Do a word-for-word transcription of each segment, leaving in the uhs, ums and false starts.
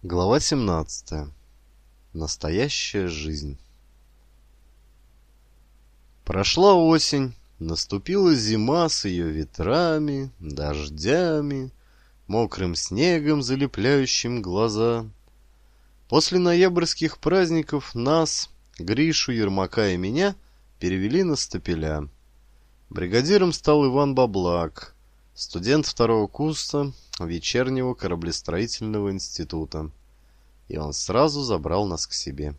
Глава семнадцатая. Настоящая жизнь. Прошла осень, наступила зима с ее ветрами, дождями, мокрым снегом, залепляющим глаза. После ноябрьских праздников нас, Гришу, Ермака и меня, перевели на стапеля. Бригадиром стал Иван Баблак, студент второго курса вечернего кораблестроительного института. И он сразу забрал нас к себе.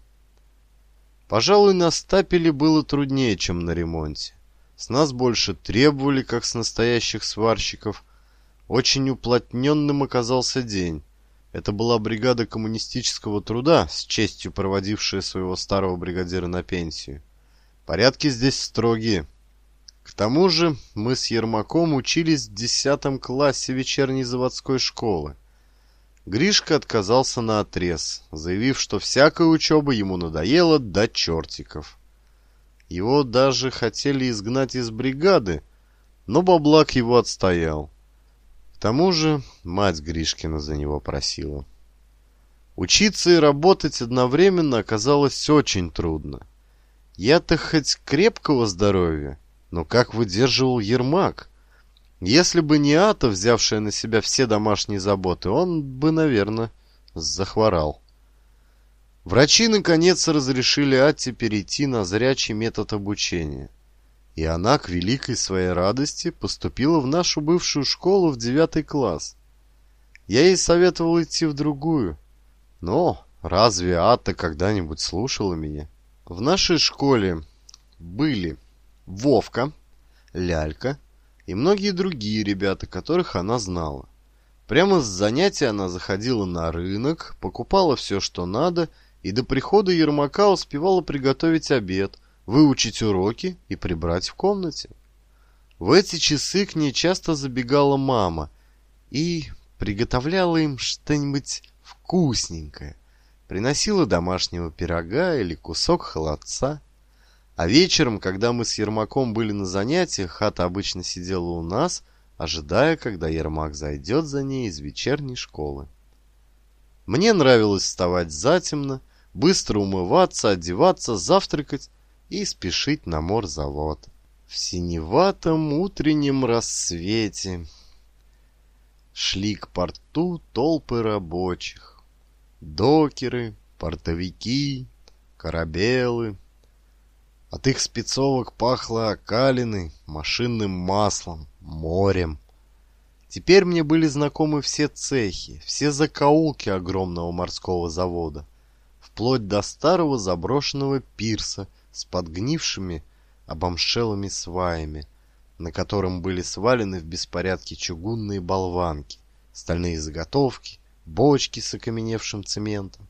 Пожалуй, на стапеле было труднее, чем на ремонте. С нас больше требовали, как с настоящих сварщиков. Очень уплотненным оказался день. Это была бригада коммунистического труда, с честью проводившая своего старого бригадира на пенсию. Порядки здесь строгие. К тому же мы с Ермаком учились в десятом классе вечерней заводской школы. Гришка отказался наотрез, заявив, что всякая учеба ему надоела до чертиков. Его даже хотели изгнать из бригады, но Баблак его отстоял. К тому же мать Гришкина за него просила. Учиться и работать одновременно оказалось очень трудно. Я-то хоть крепкого здоровья, но как выдерживал Ермак? Если бы не Ата, взявшая на себя все домашние заботы, он бы, наверное, захворал. Врачи, наконец, разрешили Ате перейти на зрячий метод обучения. И она, к великой своей радости, поступила в нашу бывшую школу в девятый класс. Я ей советовал идти в другую. Но разве Ата когда-нибудь слушала меня? В нашей школе были Вовка, Лялька и многие другие ребята, которых она знала. Прямо с занятия она заходила на рынок, покупала все, что надо, и до прихода Ермака успевала приготовить обед, выучить уроки и прибрать в комнате. В эти часы к ней часто забегала мама и приготовляла им что-нибудь вкусненькое, приносила домашнего пирога или кусок холодца. А вечером, когда мы с Ермаком были на занятиях, Ата обычно сидела у нас, ожидая, когда Ермак зайдет за ней из вечерней школы. Мне нравилось вставать затемно, быстро умываться, одеваться, завтракать и спешить на морзавод. В синеватом утреннем рассвете шли к порту толпы рабочих. Докеры, портовики, корабелы. От их спецовок пахло окалиной, машинным маслом, морем. Теперь мне были знакомы все цехи, все закоулки огромного морского завода, вплоть до старого заброшенного пирса с подгнившими обомшелыми сваями, на котором были свалены в беспорядке чугунные болванки, стальные заготовки, бочки с окаменевшим цементом.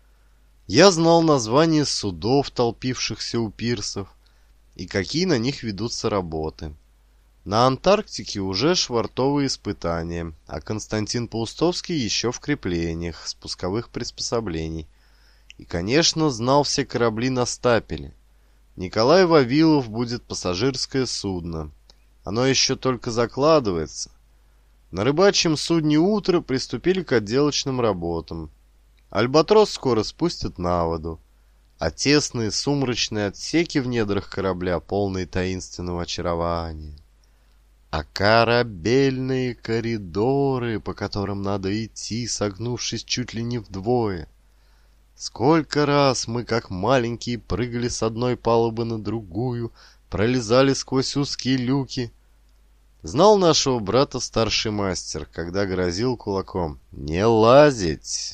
Я знал названия судов, толпившихся у пирсов, и какие на них ведутся работы. На Антарктике уже швартовые испытания, а Константин Паустовский еще в креплениях спусковых приспособлений. И, конечно, знал все корабли на стапеле. Николай Вавилов будет пассажирское судно. Оно еще только закладывается. На рыбачьем судне «Утро» приступили к отделочным работам. Альбатрос скоро спустят на воду, а тесные сумрачные отсеки в недрах корабля, полные таинственного очарования. А корабельные коридоры, по которым надо идти, согнувшись чуть ли не вдвое. Сколько раз мы, как маленькие, прыгали с одной палубы на другую, пролезали сквозь узкие люки. Знал нашего брата старший мастер, когда грозил кулаком: «Не лазить!»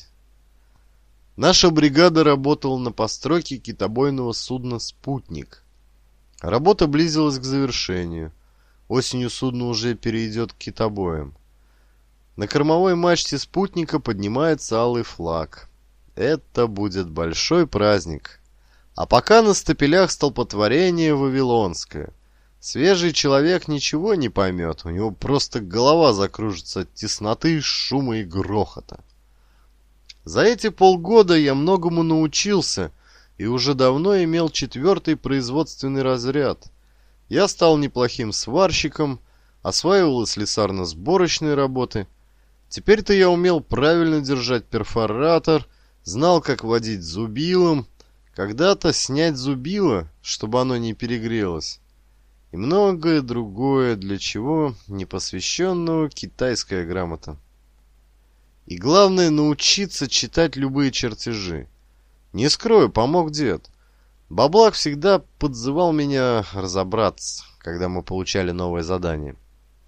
Наша бригада работала на постройке китобойного судна «Спутник». Работа близилась к завершению. Осенью судно уже перейдет к китобоям. На кормовой мачте «Спутника» поднимается алый флаг. Это будет большой праздник. А пока на стапелях столпотворение вавилонское. Свежий человек ничего не поймет, у него просто голова закружится от тесноты, шума и грохота. За эти полгода я многому научился и уже давно имел четвертый производственный разряд. Я стал неплохим сварщиком, осваивал слесарно-сборочные работы Теперь-то я умел правильно держать перфоратор, знал, как водить зубилом, когда-то снять зубило, чтобы оно не перегрелось, и многое другое, для чего непосвященного китайская грамота. И главное, научиться читать любые чертежи. Не скрою, помог дед. Баблак всегда подзывал меня разобраться, когда мы получали новое задание.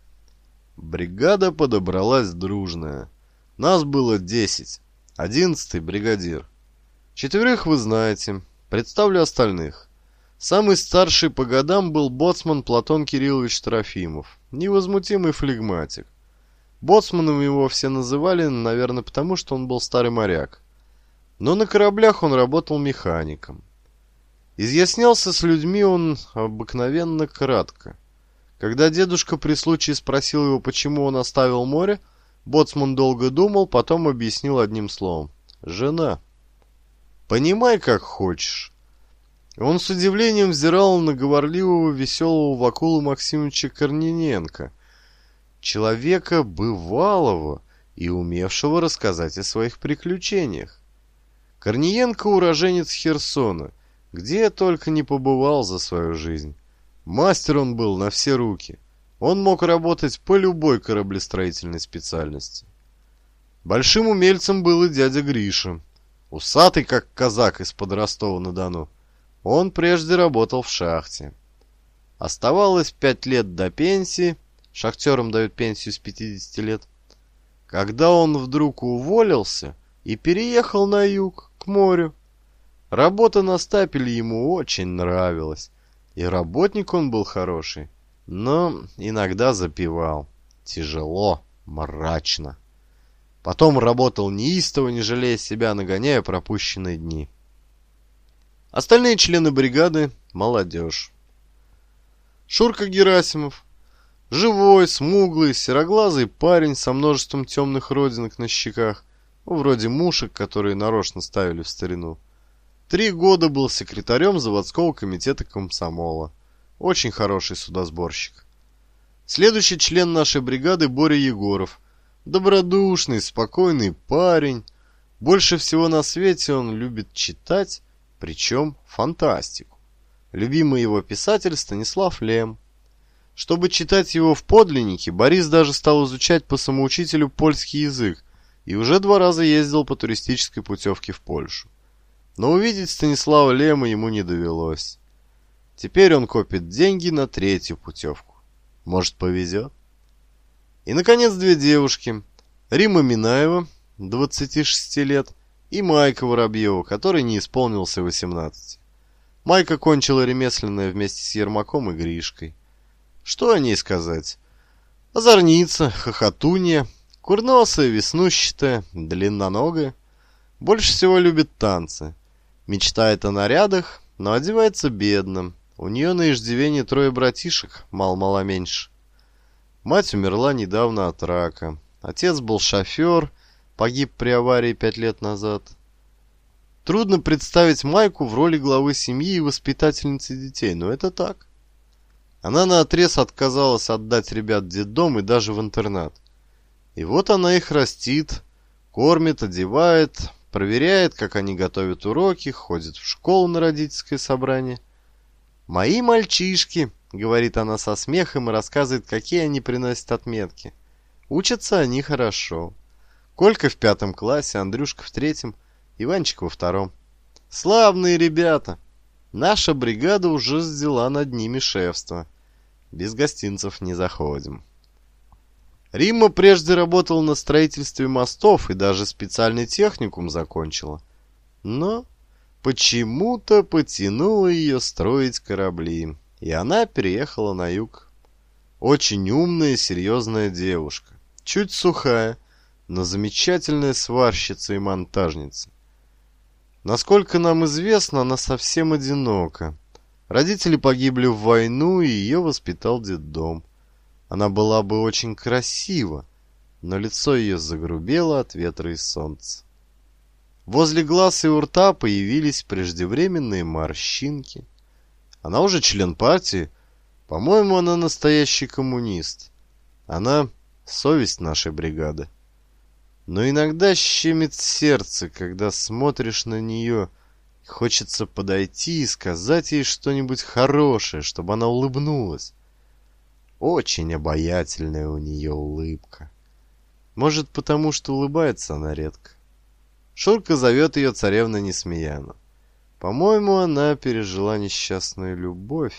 Бригада подобралась дружная. Нас было десять. Одиннадцатый бригадир. Четверых вы знаете. Представлю остальных. Самый старший по годам был боцман Платон Кириллович Трофимов. Невозмутимый флегматик. Боцманом его все называли, наверное, потому что он был старый моряк. Но на кораблях он работал механиком. Изъяснялся с людьми он обыкновенно кратко. Когда дедушка при случае спросил его, почему он оставил море, боцман долго думал, потом объяснил одним словом. «Жена. Понимай, как хочешь». Он с удивлением взирал на говорливого, веселого Вакулу Максимовича Корниенко, человека бывалого и умевшего рассказать о своих приключениях. Корниенко уроженец Херсона, где только не побывал за свою жизнь. Мастер он был на все руки. Он мог работать по любой кораблестроительной специальности. Большим умельцем был и дядя Гриша. Усатый, как казак из-под Ростова-на-Дону. Он прежде работал в шахте. Оставалось пять лет до пенсии. Шахтерам дают пенсию с пятидесяти лет. Когда он вдруг уволился и переехал на юг, к морю. Работа на стапеле ему очень нравилась. И работник он был хороший, но иногда запивал. Тяжело, мрачно. Потом работал неистово, не жалея себя, нагоняя пропущенные дни. Остальные члены бригады – молодежь. Шурка Герасимов. Живой, смуглый, сероглазый парень со множеством темных родинок на щеках, вроде мушек, которые нарочно ставили в старину. Три года был секретарем заводского комитета комсомола. Очень хороший судосборщик. Следующий член нашей бригады Боря Егоров. Добродушный, спокойный парень. Больше всего на свете он любит читать, причем фантастику. Любимый его писатель Станислав Лем. Чтобы читать его в подлиннике, Борис даже стал изучать по самоучителю польский язык и уже два раза ездил по туристической путевке в Польшу. Но увидеть Станислава Лема ему не довелось. Теперь он копит деньги на третью путевку. Может, повезет? И, наконец, две девушки. Рима Минаева, двадцати шести лет, и Майка Воробьева, которой не исполнился восемнадцати. Майка кончила ремесленное вместе с Ермаком и Гришкой. Что о ней сказать? Озорница, хохотунья, курносая, веснущатая, длинноногая. Больше всего любит танцы. Мечтает о нарядах, но одевается бедно. У нее на иждивении трое братишек, мало-мало меньше. Мать умерла недавно от рака. Отец был шофер, погиб при аварии пять лет назад. Трудно представить Майку в роли главы семьи и воспитательницы детей, но это так. Она наотрез отказалась отдать ребят в детдом и даже в интернат. И вот она их растит, кормит, одевает, проверяет, как они готовят уроки, ходит в школу на родительское собрание. «Мои мальчишки», — говорит она со смехом и рассказывает, какие они приносят отметки. Учатся они хорошо. Колька в пятом классе, Андрюшка в третьем, Иванчик во втором. Славные ребята. Наша бригада уже взяла над ними шефство. Без гостинцев не заходим. Римма прежде работала на строительстве мостов и даже специальный техникум закончила. Но почему-то потянуло ее строить корабли, и она переехала на юг. Очень умная и серьезная девушка. Чуть сухая, но замечательная сварщица и монтажница. Насколько нам известно, она совсем одинока. Родители погибли в войну, и ее воспитал детдом. Она была бы очень красива, но лицо ее загрубело от ветра и солнца. Возле глаз и у рта появились преждевременные морщинки. Она уже член партии. По-моему, она настоящий коммунист. Она совесть нашей бригады. Но иногда щемит сердце, когда смотришь на нее. Хочется подойти и сказать ей что-нибудь хорошее, чтобы она улыбнулась. Очень обаятельная у нее улыбка. Может, потому что улыбается она редко. Шурка зовет ее царевна Несмеяна. По-моему, она пережила несчастную любовь.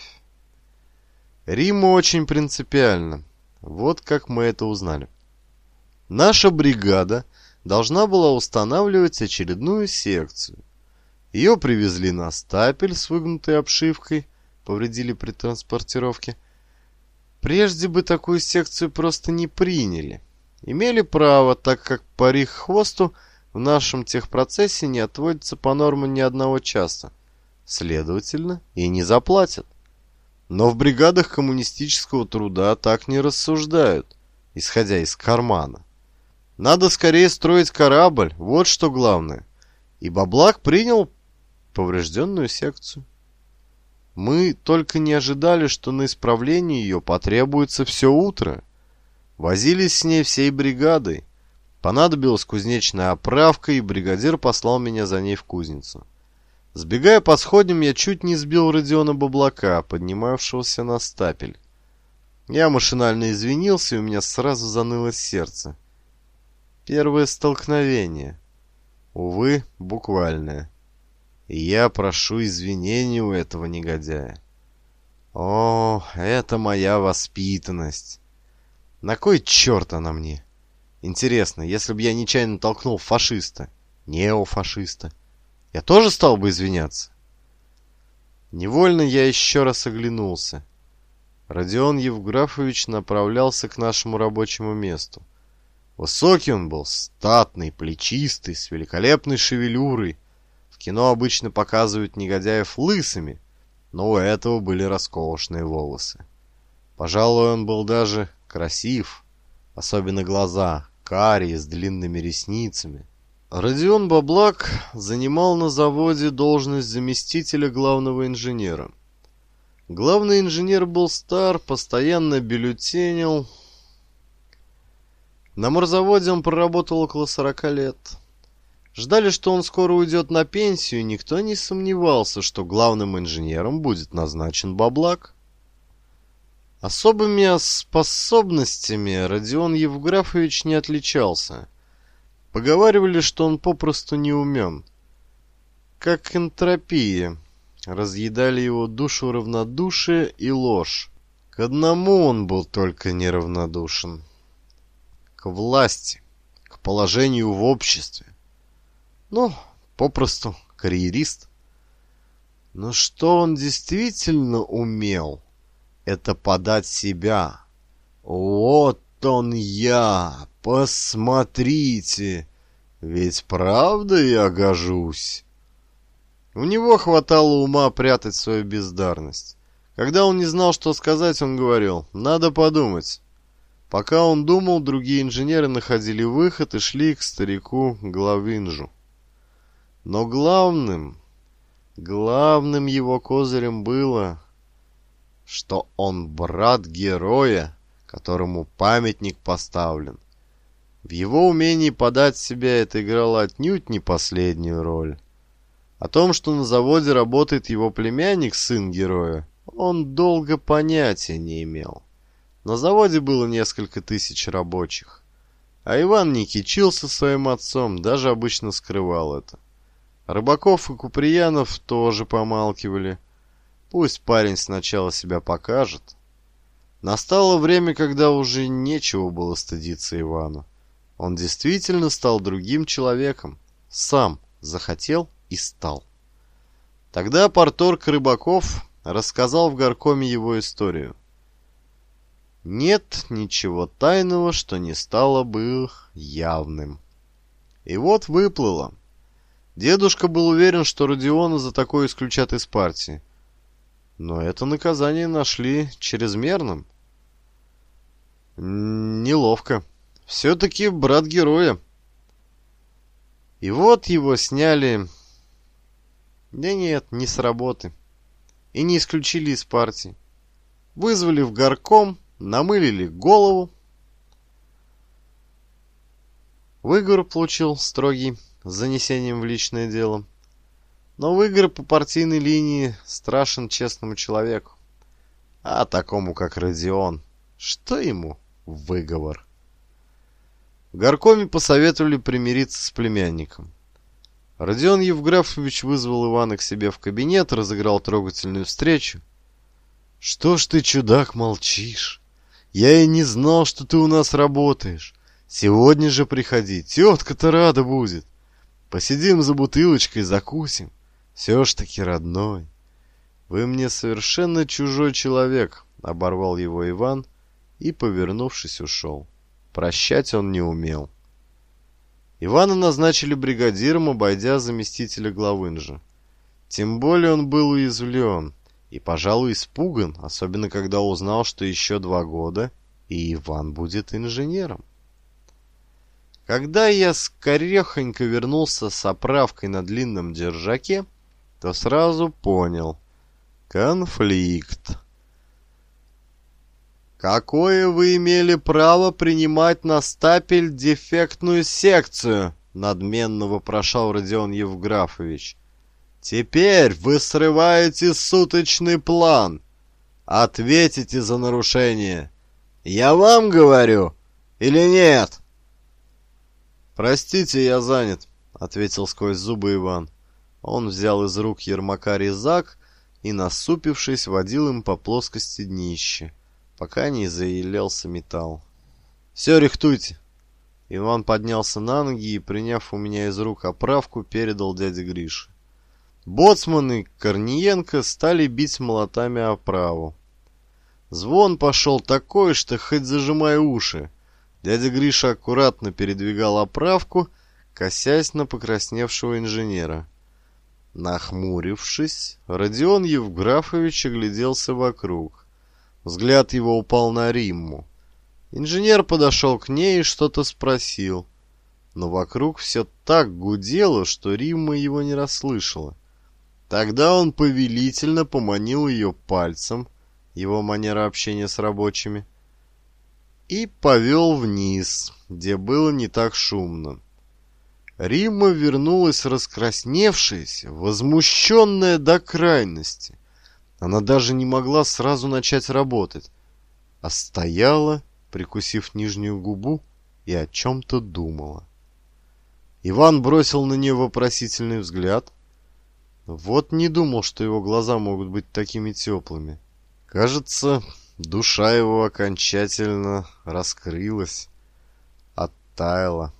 Римма очень принципиально. Вот как мы это узнали. Наша бригада должна была устанавливать очередную секцию. Ее привезли на стапель с выгнутой обшивкой, повредили при транспортировке. Прежде бы такую секцию просто не приняли. Имели право, так как по риххвосту в нашем техпроцессе не отводится по нормам ни одного часа. Следовательно, и не заплатят. Но в бригадах коммунистического труда так не рассуждают, исходя из кармана. Надо скорее строить корабль, вот что главное. И Баблак принял поврежденную секцию. Мы только не ожидали, что на исправление ее потребуется все утро. Возились с ней всей бригадой. Понадобилась кузнечная оправка, и бригадир послал меня за ней в кузницу. Сбегая по сходням, я чуть не сбил Родиона Баблака, поднимавшегося на стапель. Я машинально извинился, и у меня сразу заныло сердце. Первое столкновение. Увы, буквальное. И я прошу извинения у этого негодяя. О, это моя воспитанность. На кой черт она мне? Интересно, если бы я нечаянно толкнул фашиста, неофашиста, я тоже стал бы извиняться? Невольно я еще раз оглянулся. Родион Евграфович направлялся к нашему рабочему месту. Высокий он был, статный, плечистый, с великолепной шевелюрой. В кино обычно показывают негодяев лысыми, но у этого были роскошные волосы. Пожалуй, он был даже красив, особенно глаза, карие, с длинными ресницами. Родион Баблак занимал на заводе должность заместителя главного инженера. Главный инженер был стар, постоянно бюллетенил. На морзаводе он проработал около сорока лет. Ждали, что он скоро уйдет на пенсию, и никто не сомневался, что главным инженером будет назначен Баблак. Особыми способностями Родион Евграфович не отличался. Поговаривали, что он попросту не умен. Как энтропия. Разъедали его душу равнодушие и ложь. К одному он был только неравнодушен. К власти, к положению в обществе. Ну, попросту карьерист. Но что он действительно умел, это подать себя. Вот он я, посмотрите, ведь правда я гожусь. У него хватало ума прятать свою бездарность. Когда он не знал, что сказать, он говорил: надо подумать. Пока он думал, другие инженеры находили выход и шли к старику Главинжу. Но главным, главным его козырем было, что он брат героя, которому памятник поставлен. В его умении подать себя это играло отнюдь не последнюю роль. О том, что на заводе работает его племянник, сын героя, он долго понятия не имел. На заводе было несколько тысяч рабочих. А Иван не кичился своим отцом, даже обычно скрывал это. Рыбаков и Куприянов тоже помалкивали. Пусть парень сначала себя покажет. Настало время, когда уже нечего было стыдиться Ивану. Он действительно стал другим человеком. Сам захотел и стал. Тогда парторг Рыбаков рассказал в горкоме его историю. Нет ничего тайного, что не стало бы явным. И вот выплыло. Дедушка был уверен, что Родиона за такое исключат из партии. Но это наказание нашли чрезмерным. Неловко. Все-таки брат героя. И вот его сняли... Да нет, не с работы. И не исключили из партии. Вызвали в горком, намылили голову. Выговор получил строгий с занесением в личное дело. Но выговор по партийной линии страшен честному человеку. А такому, как Родион, что ему выговор? В горкоме посоветовали примириться с племянником. Родион Евграфович вызвал Ивана к себе в кабинет, разыграл трогательную встречу. «Что ж ты, чудак, молчишь? Я и не знал, что ты у нас работаешь. Сегодня же приходи, тетка-то рада будет. Посидим за бутылочкой, закусим. Все ж таки родной». «Вы мне совершенно чужой человек», — оборвал его Иван и, повернувшись, ушел. Прощать он не умел. Ивана назначили бригадиром, обойдя заместителя главынжа. Тем более он был уязвлен и, пожалуй, испуган, особенно когда узнал, что еще два года, и Иван будет инженером. Когда я скорехонько вернулся с оправкой на длинном держаке, то сразу понял — конфликт. «Какое вы имели право принимать на стапель дефектную секцию?» — надменно вопрошал Родион Евграфович. «Теперь вы срываете суточный план. Ответите за нарушение. Я вам говорю или нет?» «Простите, я занят», — ответил сквозь зубы Иван. Он взял из рук Ермака резак и, насупившись, водил им по плоскости днища, пока не заелелся металл. «Все, рихтуйте!» Иван поднялся на ноги и, приняв у меня из рук оправку, передал дяде Грише. Боцман и Корниенко стали бить молотами оправу. Звон пошел такой, что хоть зажимай уши. Дядя Гриша аккуратно передвигал оправку, косясь на покрасневшего инженера. Нахмурившись, Родион Евграфович огляделся вокруг. Взгляд его упал на Римму. Инженер подошел к ней и что-то спросил. Но вокруг все так гудело, что Римма его не расслышала. Тогда он повелительно поманил ее пальцем, его манера общения с рабочими, и повел вниз, где было не так шумно. Римма вернулась раскрасневшаяся, возмущенная до крайности. Она даже не могла сразу начать работать, а стояла, прикусив нижнюю губу, и о чем-то думала. Иван бросил на нее вопросительный взгляд. Вот не думал, что его глаза могут быть такими теплыми. Кажется, душа его окончательно раскрылась, оттаяла.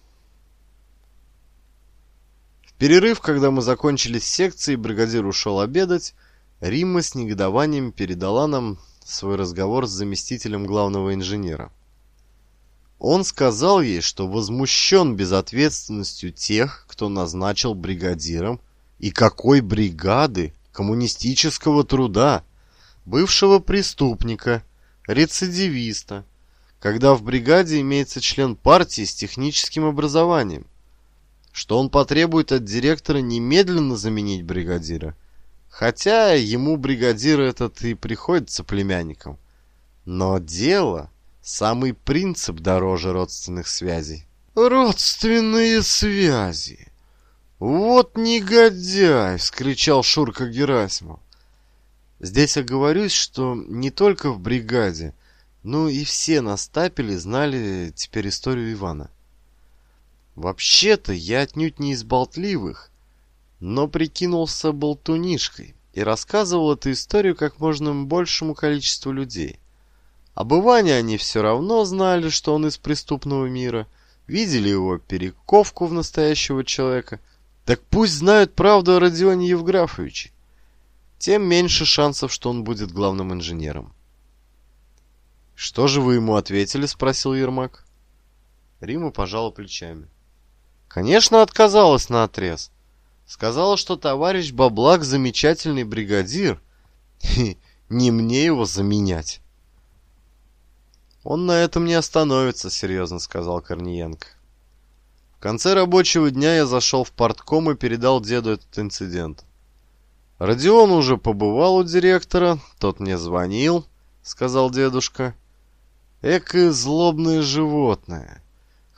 В перерыв, когда мы закончили с секцией, бригадир ушел обедать, Римма с негодованием передала нам свой разговор с заместителем главного инженера. Он сказал ей, что возмущен безответственностью тех, кто назначил бригадиром, и какой бригады коммунистического труда, бывшего преступника, рецидивиста, когда в бригаде имеется член партии с техническим образованием, что он потребует от директора немедленно заменить бригадира, хотя ему бригадир этот и приходится племянником. Но дело, самый принцип дороже родственных связей. «Родственные связи! Вот негодяй!» — вскричал Шурка Герасимов. Здесь оговорюсь, что не только в бригаде, но и все на стапеле знали теперь историю Ивана. Вообще-то я отнюдь не из болтливых, но прикинулся болтунишкой и рассказывал эту историю как можно большему количеству людей. Об Иване они все равно знали, что он из преступного мира, видели его перековку в настоящего человека. Так пусть знают правду о Родионе Евграфовиче. Тем меньше шансов, что он будет главным инженером. «Что же вы ему ответили?» — спросил Ермак. Римма пожала плечами. Конечно, отказалась наотрез. Сказала, что товарищ Баблак замечательный бригадир, и не мне его заменять. «Он на этом не остановится», — серьезно сказал Корниенко. В конце рабочего дня я зашел в партком и передал деду этот инцидент. Родион уже побывал у директора, тот мне звонил, — сказал дедушка. Эко злобное животное.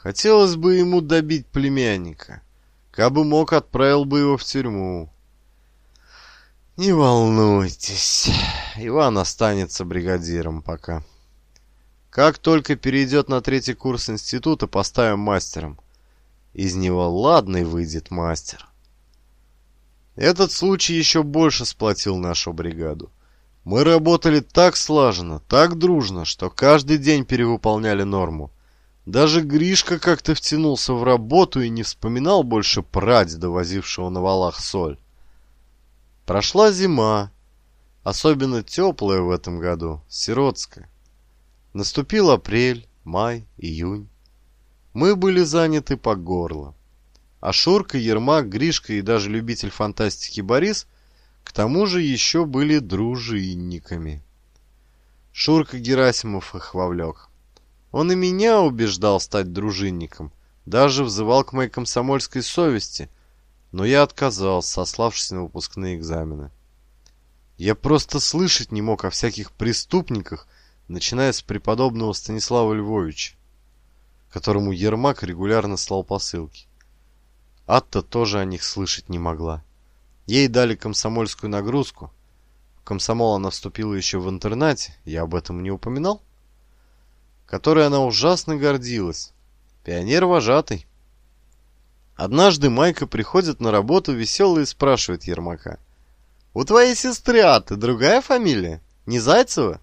Хотелось бы ему добить племянника. Кабы мог, отправил бы его в тюрьму. Не волнуйтесь, Иван останется бригадиром пока. Как только перейдет на третий курс института, поставим мастером. Из него ладный выйдет мастер. Этот случай еще больше сплотил нашу бригаду. Мы работали так слаженно, так дружно, что каждый день перевыполняли норму. Даже Гришка как-то втянулся в работу и не вспоминал больше прадеда, возившего на валах соль. Прошла зима, особенно теплая в этом году, сиротская. Наступил апрель, май, июнь. Мы были заняты по горло. А Шурка, Ермак, Гришка и даже любитель фантастики Борис к тому же еще были дружинниками. Шурка Герасимов их вовлек. Он и меня убеждал стать дружинником, даже взывал к моей комсомольской совести, но я отказался, сославшись на выпускные экзамены. Я просто слышать не мог о всяких преступниках, начиная с преподобного Станислава Львовича, которому Ермак регулярно слал посылки. Атта тоже о них слышать не могла. Ей дали комсомольскую нагрузку. В комсомол она вступила еще в интернате, я об этом не упоминал, которой она ужасно гордилась. Пионер-вожатый. Однажды Майка приходит на работу веселый и спрашивает Ермака: «У твоей сестры Атты другая фамилия? Не Зайцева?»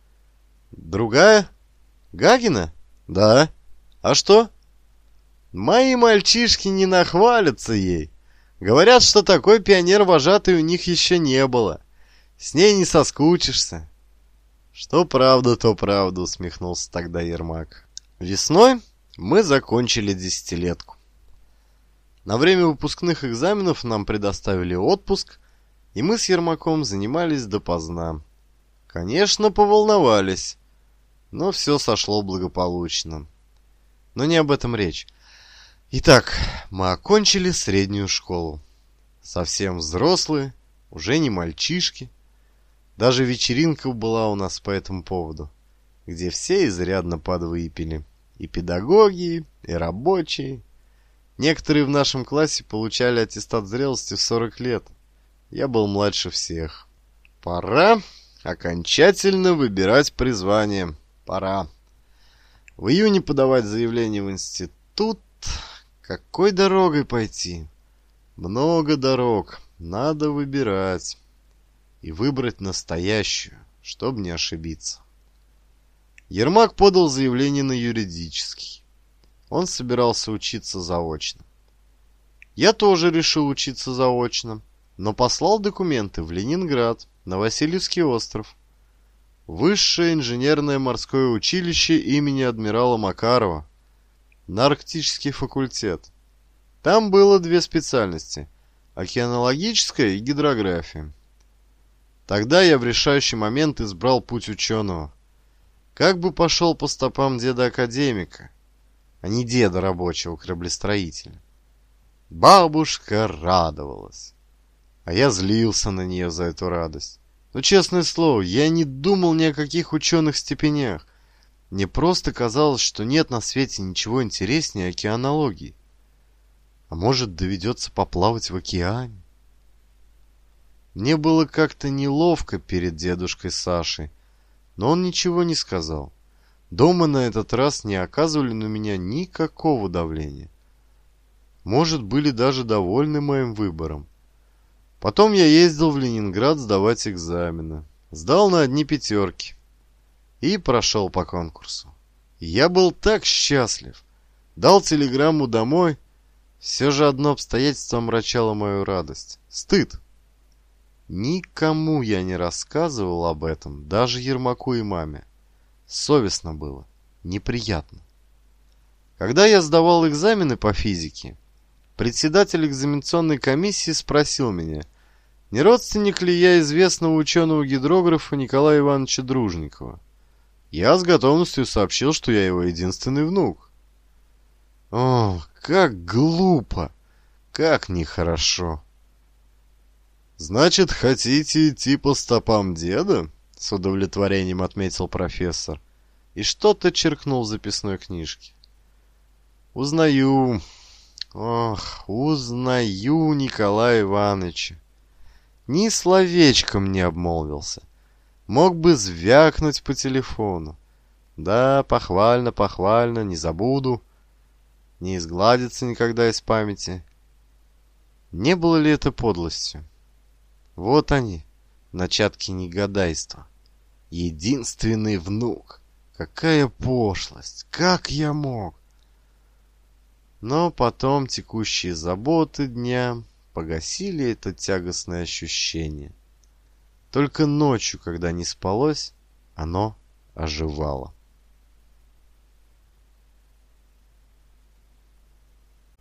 «Другая? Гагина?» «Да. А что?» «Мои мальчишки не нахвалятся ей. Говорят, что такой пионер-вожатый у них еще не было. С ней не соскучишься». «Что правда, то правда», — усмехнулся тогда Ермак. Весной мы закончили десятилетку. На время выпускных экзаменов нам предоставили отпуск, и мы с Ермаком занимались допоздна. Конечно, поволновались, но все сошло благополучно. Но не об этом речь. Итак, мы окончили среднюю школу. Совсем взрослые, уже не мальчишки. Даже вечеринка была у нас по этому поводу, где все изрядно подвыпили. И педагоги, и рабочие. Некоторые в нашем классе получали аттестат зрелости в сорок лет. Я был младше всех. Пора окончательно выбирать призвание. Пора. В июне подавать заявление в институт. Какой дорогой пойти? Много дорог. Надо выбирать. И выбрать настоящую, чтобы не ошибиться. Ермак подал заявление на юридический. Он собирался учиться заочно. Я тоже решил учиться заочно, но послал документы в Ленинград, на Васильевский остров. Высшее инженерное морское училище имени адмирала Макарова. На арктический факультет. Там было две специальности – океанологическая и гидрография. Тогда я в решающий момент избрал путь ученого. Как бы пошел по стопам деда-академика, а не деда рабочего кораблестроителя. Бабушка радовалась, а я злился на нее за эту радость. Но, честное слово, я не думал ни о каких ученых степенях. Мне просто казалось, что нет на свете ничего интереснее океанологии. А может, доведется поплавать в океане? Мне было как-то неловко перед дедушкой Сашей, но он ничего не сказал. Дома на этот раз не оказывали на меня никакого давления. Может, были даже довольны моим выбором. Потом я ездил в Ленинград сдавать экзамены. Сдал на одни пятерки. И прошел по конкурсу. Я был так счастлив. Дал телеграмму домой. Все же одно обстоятельство омрачало мою радость. Стыд. Никому я не рассказывал об этом, даже Ермаку и маме. Совестно было, неприятно. Когда я сдавал экзамены по физике, председатель экзаменационной комиссии спросил меня, не родственник ли я известного ученого-гидрографа Николая Ивановича Дружникова. Я с готовностью сообщил, что я его единственный внук. О, как глупо, как нехорошо. «Значит, хотите идти по стопам деда?» — с удовлетворением отметил профессор и что-то черкнул в записной книжке. Узнаю, ох, узнаю Николая Ивановича. Ни словечком не обмолвился. Мог бы звякнуть по телефону. Да, похвально, похвально, не забуду. Не изгладится никогда из памяти. Не было ли это подлостью? Вот они, начатки негодяйства. Единственный внук. Какая пошлость! Как я мог? Но потом текущие заботы дня погасили это тягостное ощущение. Только ночью, когда не спалось, оно оживало.